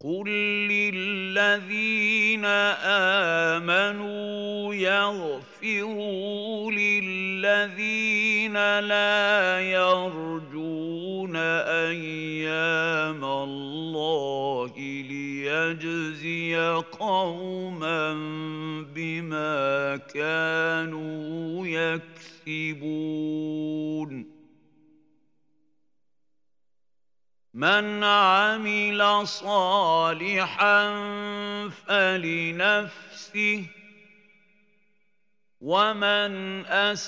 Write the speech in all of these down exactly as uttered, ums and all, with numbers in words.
قل للذين آمنوا يغفروا للذين لا يرجون أيام الله ليجزي قوما بما كانوا يكسبون من عمل صالحا فلنفسه ومن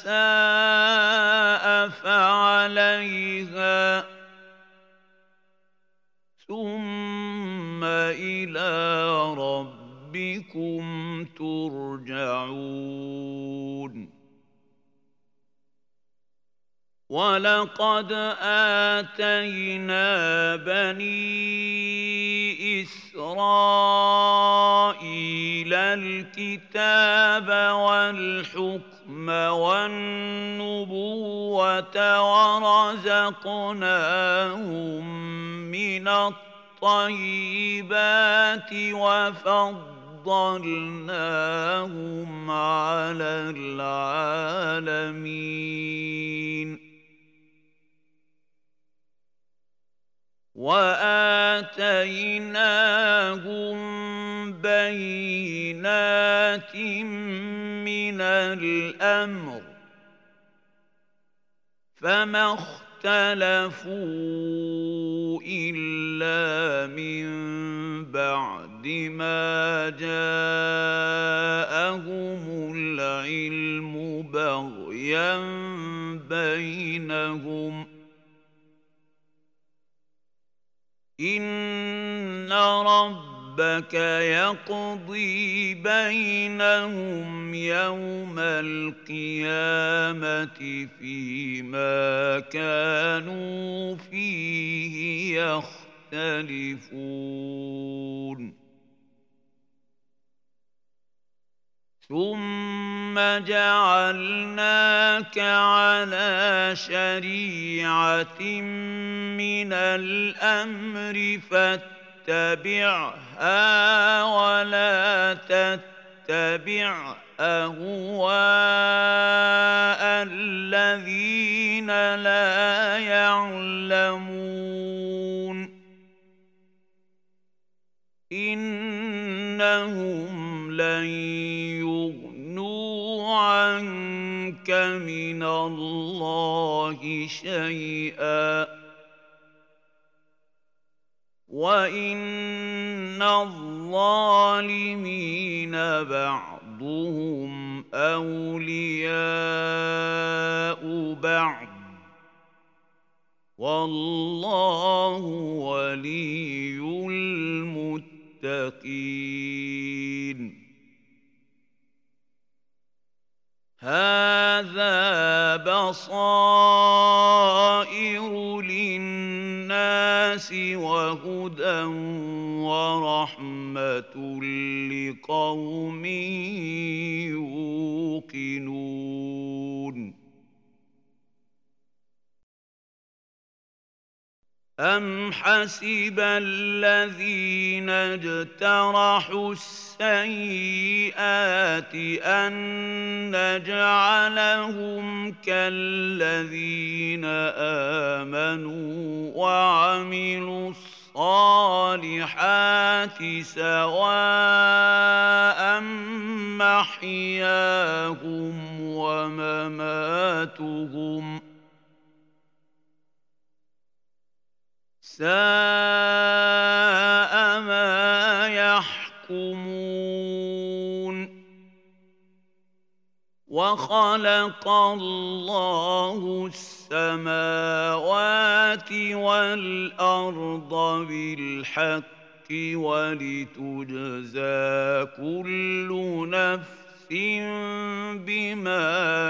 أساء فعليها ثم إلى ربكم ترجعون وَلَقَدْ آتَيْنَا بَنِي إِسْرَائِيلَ الْكِتَابَ وَالْحُكْمَ وَالنُّبُوَّةَ وَرَزَقْنَاهُم مِّنَ الطَّيِّبَاتِ وَفَضَّلْنَاهُمْ عَلَى الْعَالَمِينَ وَآتَيْنَاهُم بَيِّنَاتٍ مِّنَ الْأَمْرِ فَمَا اخْتَلَفُوا إِلَّا مِن بَعْدِ مَا جَاءَهُمُ الْعِلْمُ بَغْيًا بَيْنَهُمْ ۚ إِنَّ رَبَّكَ يَقْضِي بَيْنَهُمْ يَوْمَ الْقِيَامَةِ فِيمَا كَانُوا فِيهِ يَخْتَلِفُونَ ثُمَّ جَعَلْنَاكَ عَلَىٰ شَرِيعَةٍ مِّنَ الْأَمْرِ فَاتَّبِعْهَا وَلَا تَتَّبِعْ أَهْوَاءَ الَّذِينَ لَا يَعْلَمُونَ إِنَّهُمْ لَن يُغْنُوا عَنكَ مِنَ اللَّهِ شَيْئًا وَإِنَّ الظَّالِمِينَ بَعْضُهُمْ أَوْلِيَاءُ بَعْضٍ وَاللَّهُ وَلِيُّ الْمُتَّقِينَ هَٰذَا بَصَائِرُ لِلنَّاسِ وَهُدًى وَرَحْمَةٌ لِّقَوْمٍ يُوقِنُونَ أَمْ حَسِبَ الَّذِينَ اجْتَرَحُوا السَّيِّئَاتِ أَن نَّجْعَلَهُمْ كَالَّذِينَ آمَنُوا وَعَمِلُوا الصَّالِحَاتِ سَوَاءً مَّحْيَاهُمْ وَمَمَاتُهُمْ ۚ سَاءَ مَا يَحْكُمُونَ وَخَلَقَ اللَّهُ السَّمَاوَاتِ وَالْأَرْضَ بِالْحَقِّ وَلِتُجْزَىٰ كُلُّ نَفْسٍ بِمَا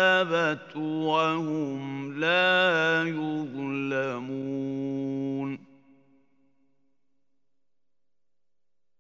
كَسَبَتْ وَهُمْ لَا يُظْلَمُونَ